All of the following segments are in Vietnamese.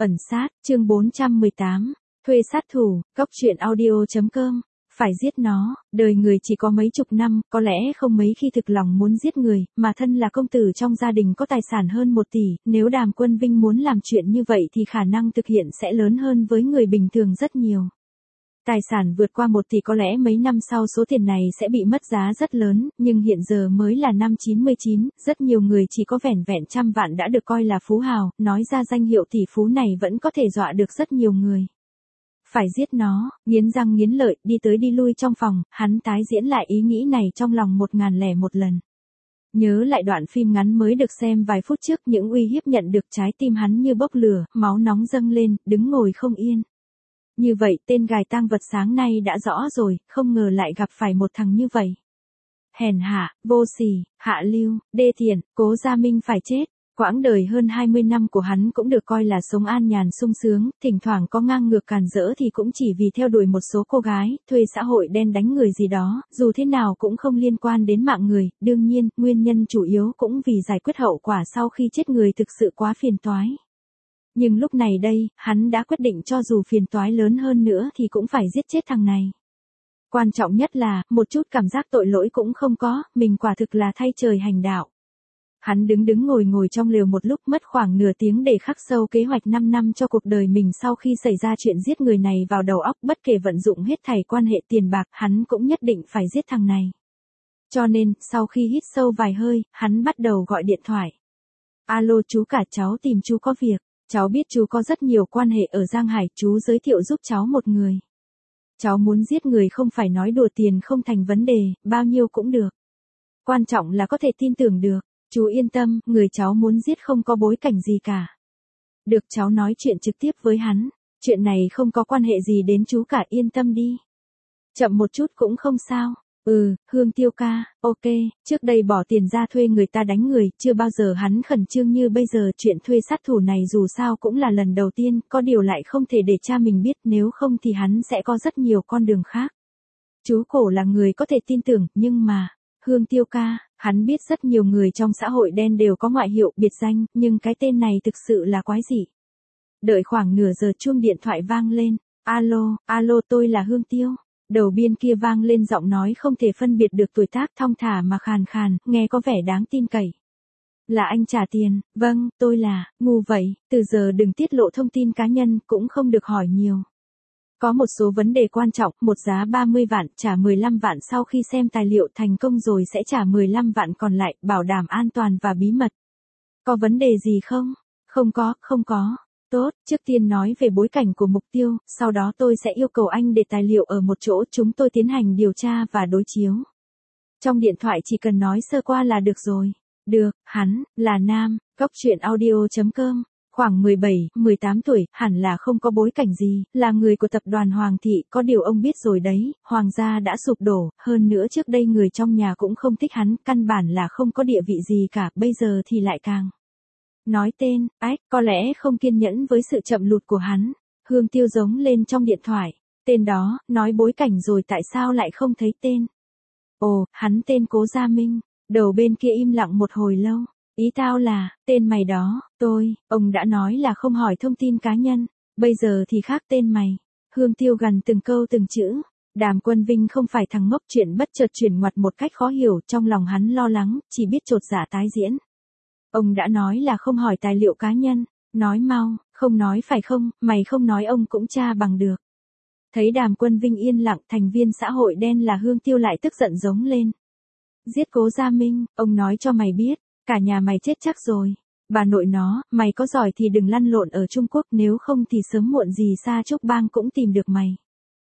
Ẩn sát, chương 418, thuê sát thủ, góc truyện audio.com, phải giết nó, đời người chỉ có mấy chục năm, có lẽ không mấy khi thực lòng muốn giết người, mà thân là công tử trong gia đình có tài sản hơn 1 tỷ, nếu Đàm Quân Vinh muốn làm chuyện như vậy thì khả năng thực hiện sẽ lớn hơn với người bình thường rất nhiều. Tài sản vượt qua 1 tỷ có lẽ mấy năm sau số tiền này sẽ bị mất giá rất lớn, nhưng hiện giờ mới là năm 99, rất nhiều người chỉ có vẻn vẹn trăm vạn đã được coi là phú hào, nói ra danh hiệu tỷ phú này vẫn có thể dọa được rất nhiều người. Phải giết nó, nghiến răng nghiến lợi, đi tới đi lui trong phòng, hắn tái diễn lại ý nghĩ này trong lòng 1001 lần. Nhớ lại đoạn phim ngắn mới được xem vài phút trước, những uy hiếp nhận được trái tim hắn như bốc lửa, máu nóng dâng lên, đứng ngồi không yên. Như vậy tên gài tang vật sáng nay đã rõ rồi, không ngờ lại gặp phải một thằng như vậy. Hèn hạ, vô sỉ, hạ lưu, đê tiện, Cố Gia Minh phải chết. Quãng đời hơn 20 năm của hắn cũng được coi là sống an nhàn sung sướng, thỉnh thoảng có ngang ngược càn rỡ thì cũng chỉ vì theo đuổi một số cô gái, thuê xã hội đen đánh người gì đó, dù thế nào cũng không liên quan đến mạng người, đương nhiên, nguyên nhân chủ yếu cũng vì giải quyết hậu quả sau khi chết người thực sự quá phiền toái. Nhưng lúc này đây, hắn đã quyết định cho dù phiền toái lớn hơn nữa thì cũng phải giết chết thằng này. Quan trọng nhất là, một chút cảm giác tội lỗi cũng không có, mình quả thực là thay trời hành đạo. Hắn đứng ngồi trong lều một lúc, mất khoảng nửa tiếng để khắc sâu kế hoạch 5 năm cho cuộc đời mình sau khi xảy ra chuyện giết người này vào đầu óc, bất kể vận dụng hết thảy quan hệ tiền bạc, hắn cũng nhất định phải giết thằng này. Cho nên, sau khi hít sâu vài hơi, hắn bắt đầu gọi điện thoại. Alo chú cả, cháu tìm chú có việc. Cháu biết chú có rất nhiều quan hệ ở Giang Hải, chú giới thiệu giúp cháu một người. Cháu muốn giết người không phải nói đùa, tiền không thành vấn đề, bao nhiêu cũng được. Quan trọng là có thể tin tưởng được. Chú yên tâm, người cháu muốn giết không có bối cảnh gì cả. Được, cháu nói chuyện trực tiếp với hắn. Chuyện này không có quan hệ gì đến chú cả, yên tâm đi. Chậm một chút cũng không sao. Hương Tiêu ca, ok, trước đây bỏ tiền ra thuê người ta đánh người, chưa bao giờ hắn khẩn trương như bây giờ. Chuyện thuê sát thủ này dù sao cũng là lần đầu tiên, có điều lại không thể để cha mình biết, nếu không thì hắn sẽ có rất nhiều con đường khác. Chú Cổ là người có thể tin tưởng, nhưng mà, Hương Tiêu ca, hắn biết rất nhiều người trong xã hội đen đều có ngoại hiệu, biệt danh, nhưng cái tên này thực sự là quái dị. Đợi khoảng nửa giờ chuông điện thoại vang lên, alo, tôi là Hương Tiêu. Đầu bên kia vang lên giọng nói không thể phân biệt được tuổi tác, thong thả mà khàn khàn, nghe có vẻ đáng tin cậy. Là anh trả tiền, vâng, tôi là, ngu vậy, từ giờ đừng tiết lộ thông tin cá nhân, cũng không được hỏi nhiều. Có một số vấn đề quan trọng, một giá 30 vạn, trả 15 vạn sau khi xem tài liệu thành công rồi sẽ trả 15 vạn còn lại, bảo đảm an toàn và bí mật. Có vấn đề gì không? Không có. Tốt, trước tiên nói về bối cảnh của mục tiêu, sau đó tôi sẽ yêu cầu anh để tài liệu ở một chỗ, chúng tôi tiến hành điều tra và đối chiếu. Trong điện thoại chỉ cần nói sơ qua là được rồi. Được, hắn, là nam, góc truyện audio.com, khoảng 17-18 tuổi, hẳn là không có bối cảnh gì, là người của tập đoàn Hoàng thị, có điều ông biết rồi đấy, Hoàng gia đã sụp đổ, hơn nữa trước đây người trong nhà cũng không thích hắn, căn bản là không có địa vị gì cả, bây giờ thì lại càng. Nói tên, có lẽ không kiên nhẫn với sự chậm lụt của hắn. Hương Tiêu giống lên trong điện thoại. Tên đó, nói bối cảnh rồi tại sao lại không thấy tên? Ồ, hắn tên Cố Gia Minh. Đầu bên kia im lặng một hồi lâu. Ý tao là, tên mày đó, ông đã nói là không hỏi thông tin cá nhân. Bây giờ thì khác tên mày. Hương Tiêu gằn từng câu từng chữ. Đàm Quân Vinh không phải thằng ngốc, chuyện bất chợt chuyển ngoặt một cách khó hiểu, trong lòng hắn lo lắng, chỉ biết chột dạ tái diễn. Ông đã nói là không hỏi tài liệu cá nhân, nói mau, không nói phải không, mày không nói ông cũng tra bằng được. Thấy Đàm Quân Vinh yên lặng, thành viên xã hội đen là Hương Tiêu lại tức giận giống lên. Giết Cố Gia Minh, ông nói cho mày biết, cả nhà mày chết chắc rồi. Bà nội nó, mày có giỏi thì đừng lăn lộn ở Trung Quốc, nếu không thì sớm muộn gì Sa Trúc Bang cũng tìm được mày.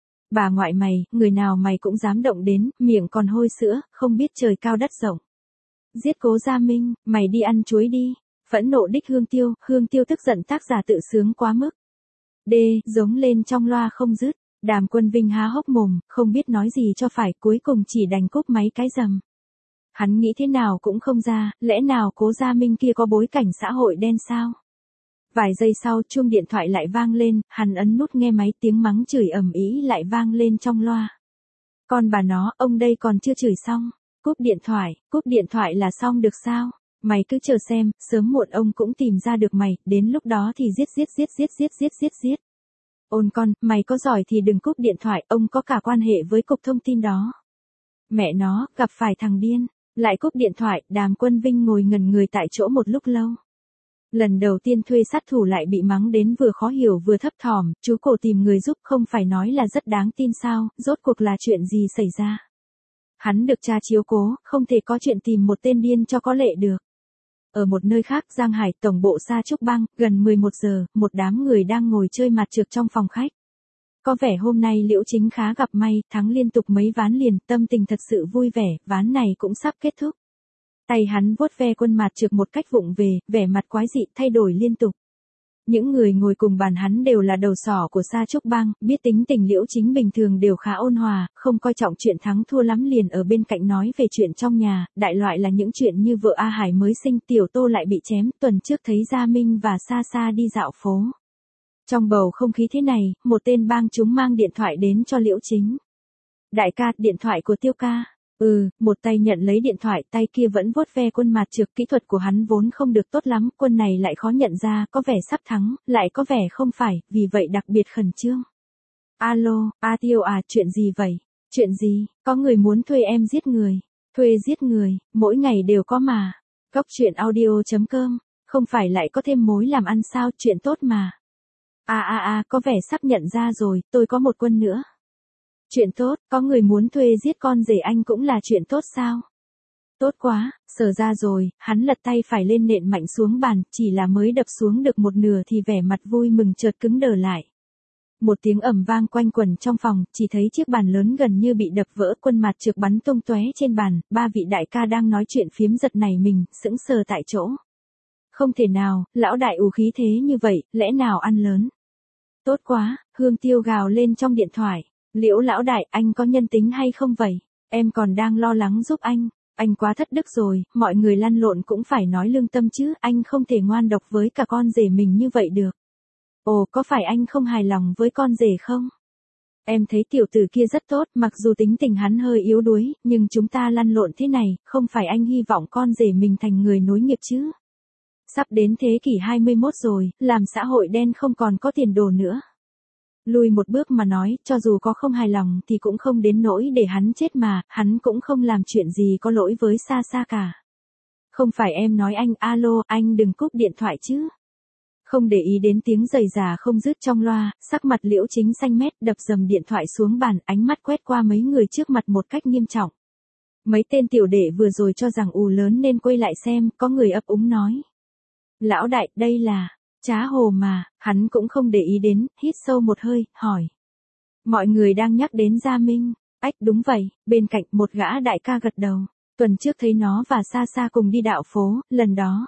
Bà ngoại mày, người nào mày cũng dám động đến, miệng còn hôi sữa, không biết trời cao đất rộng. Giết Cố Gia Minh, mày đi ăn chuối đi. Phẫn nộ đích Hương Tiêu tức giận, tác giả tự sướng quá mức. Giống lên trong loa không dứt. Đàm Quân Vinh há hốc mồm, không biết nói gì cho phải, cuối cùng chỉ đành cúp máy cái rầm. Hắn nghĩ thế nào cũng không ra, lẽ nào Cố Gia Minh kia có bối cảnh xã hội đen sao? Vài giây sau, chuông điện thoại lại vang lên, hắn ấn nút nghe máy, tiếng mắng chửi ầm ĩ lại vang lên trong loa. Con bà nó, ông đây còn chưa chửi xong. Cúp điện thoại là xong được sao? Mày cứ chờ xem, sớm muộn ông cũng tìm ra được mày, đến lúc đó thì giết. Ôn con, mày có giỏi thì đừng cúp điện thoại, ông có cả quan hệ với cục thông tin đó. Mẹ nó, gặp phải thằng điên. Lại cúp điện thoại, Đàm Quân Vinh ngồi ngẩn người tại chỗ một lúc lâu. Lần đầu tiên thuê sát thủ lại bị mắng đến vừa khó hiểu vừa thấp thỏm, chú cổ tìm người giúp không phải nói là rất đáng tin sao, rốt cuộc là chuyện gì xảy ra. Hắn được cha chiếu cố, không thể có chuyện tìm một tên điên cho có lệ được. Ở một nơi khác Giang Hải, tổng bộ Sa Trúc Bang, gần 11 giờ, một đám người đang ngồi chơi mặt trược trong phòng khách. Có vẻ hôm nay Liễu Chính khá gặp may, thắng liên tục mấy ván liền, tâm tình thật sự vui vẻ, ván này cũng sắp kết thúc. Tay hắn vuốt ve quân mặt trược một cách vụng về, vẻ mặt quái dị thay đổi liên tục. Những người ngồi cùng bàn hắn đều là đầu sỏ của Sa Trúc Bang, biết tính tình Liễu Chính bình thường đều khá ôn hòa, không coi trọng chuyện thắng thua lắm liền ở bên cạnh nói về chuyện trong nhà, đại loại là những chuyện như vợ A Hải mới sinh, Tiểu Tô lại bị chém, tuần trước thấy Gia Minh và Sa Sa đi dạo phố. Trong bầu không khí thế này, một tên bang chúng mang điện thoại đến cho Liễu Chính. Đại ca, điện thoại của Tiêu ca. Một tay nhận lấy điện thoại, tay kia vẫn vuốt ve quân mặt trược, kỹ thuật của hắn vốn không được tốt lắm, quân này lại khó nhận ra, có vẻ sắp thắng, lại có vẻ không phải, vì vậy đặc biệt khẩn trương. Alo, Tiêu à, chuyện gì vậy? Chuyện gì? Có người muốn thuê em giết người. Thuê giết người, mỗi ngày đều có mà. Góc truyện audio.com, không phải lại có thêm mối làm ăn sao, chuyện tốt mà. Có vẻ sắp nhận ra rồi, tôi có một quân nữa. Chuyện tốt, có người muốn thuê giết con rể anh cũng là chuyện tốt sao? Tốt quá, sở ra rồi, hắn lật tay phải lên nện mạnh xuống bàn, chỉ là mới đập xuống được một nửa thì vẻ mặt vui mừng chợt cứng đờ lại. Một tiếng ầm vang quanh quẩn trong phòng, chỉ thấy chiếc bàn lớn gần như bị đập vỡ, quân mặt trược bắn tung tóe trên bàn, ba vị đại ca đang nói chuyện phiếm giật nảy mình, sững sờ tại chỗ. Không thể nào, lão đại ù khí thế như vậy, lẽ nào ăn lớn? Tốt quá, Hương Tiêu gào lên trong điện thoại. Liễu lão đại, anh có nhân tính hay không vậy? Em còn đang lo lắng giúp anh quá thất đức rồi, mọi người lăn lộn cũng phải nói lương tâm chứ, anh không thể ngoan độc với cả con rể mình như vậy được. Ồ, có phải anh không hài lòng với con rể không? Em thấy tiểu tử kia rất tốt, mặc dù tính tình hắn hơi yếu đuối, nhưng chúng ta lăn lộn thế này, không phải anh hy vọng con rể mình thành người nối nghiệp chứ? Sắp đến thế kỷ 21 rồi, làm xã hội đen không còn có tiền đồ nữa. Lùi một bước mà nói, cho dù có không hài lòng thì cũng không đến nỗi để hắn chết mà, hắn cũng không làm chuyện gì có lỗi với Sa Sa cả. Không phải em nói anh, alo, anh đừng cúp điện thoại chứ. Không để ý đến tiếng giày già không dứt trong loa, sắc mặt Liễu Chính xanh mét, đập dầm điện thoại xuống bàn, ánh mắt quét qua mấy người trước mặt một cách nghiêm trọng. Mấy tên tiểu đệ vừa rồi cho rằng ù lớn nên quay lại xem, có người ấp úng nói. Lão đại, đây là... Trá hồ mà, hắn cũng không để ý đến, hít sâu một hơi, hỏi. Mọi người đang nhắc đến Gia Minh. Ách đúng vậy, bên cạnh một gã đại ca gật đầu. Tuần trước thấy nó và Sa Sa cùng đi dạo phố, lần đó.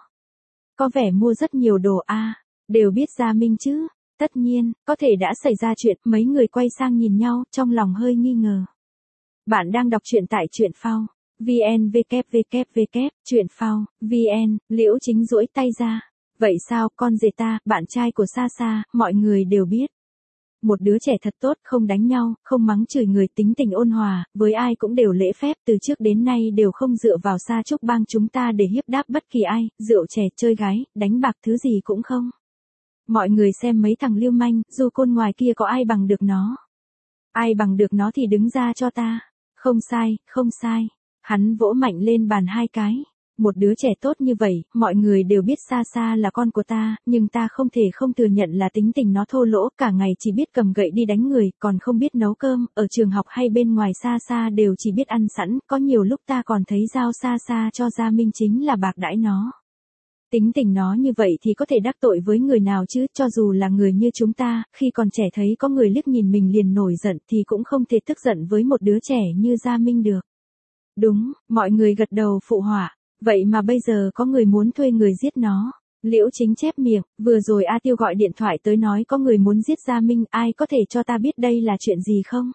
Có vẻ mua rất nhiều đồ đều biết Gia Minh chứ. Tất nhiên, có thể đã xảy ra chuyện, mấy người quay sang nhìn nhau, trong lòng hơi nghi ngờ. Bạn đang đọc truyện tại truyện phao. VN www, truyện phao, VN, Liễu Chính duỗi tay ra. Vậy sao, con rể ta, bạn trai của Sa Sa, mọi người đều biết. Một đứa trẻ thật tốt, không đánh nhau, không mắng chửi người, tính tình ôn hòa, với ai cũng đều lễ phép, từ trước đến nay đều không dựa vào Sa Trúc Bang chúng ta để hiếp đáp bất kỳ ai, rượu chè, chơi gái, đánh bạc thứ gì cũng không. Mọi người xem mấy thằng lưu manh, dù côn ngoài kia có ai bằng được nó. Ai bằng được nó thì đứng ra cho ta. Không sai. Hắn vỗ mạnh lên bàn hai cái. Một đứa trẻ tốt như vậy, mọi người đều biết Sa Sa là con của ta, nhưng ta không thể không thừa nhận là tính tình nó thô lỗ, cả ngày chỉ biết cầm gậy đi đánh người, còn không biết nấu cơm, ở trường học hay bên ngoài Sa Sa đều chỉ biết ăn sẵn, có nhiều lúc ta còn thấy giao Sa Sa cho Gia Minh chính là bạc đãi nó. Tính tình nó như vậy thì có thể đắc tội với người nào chứ, cho dù là người như chúng ta, khi còn trẻ thấy có người liếc nhìn mình liền nổi giận thì cũng không thể tức giận với một đứa trẻ như Gia Minh được. Đúng, mọi người gật đầu phụ họa. Vậy mà bây giờ có người muốn thuê người giết nó. Liễu Chính chép miệng, vừa rồi A Tiêu gọi điện thoại tới nói có người muốn giết Gia Minh, ai có thể cho ta biết đây là chuyện gì không?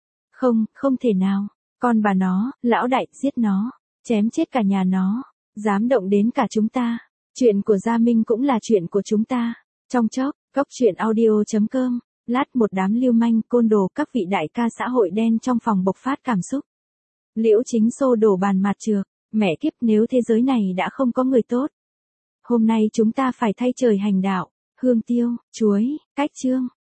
Không thể nào. Con bà nó, lão đại, giết nó. Chém chết cả nhà nó. Dám động đến cả chúng ta. Chuyện của Gia Minh cũng là chuyện của chúng ta. Trong chốc, góc truyện audio.com. Lát một đám lưu manh, côn đồ, các vị đại ca xã hội đen trong phòng bộc phát cảm xúc. Liễu Chính xô đổ bàn mặt trược. Mẹ kiếp, nếu thế giới này đã không có người tốt. Hôm nay chúng ta phải thay trời hành đạo. Hương tiêu, chuối, cách chương.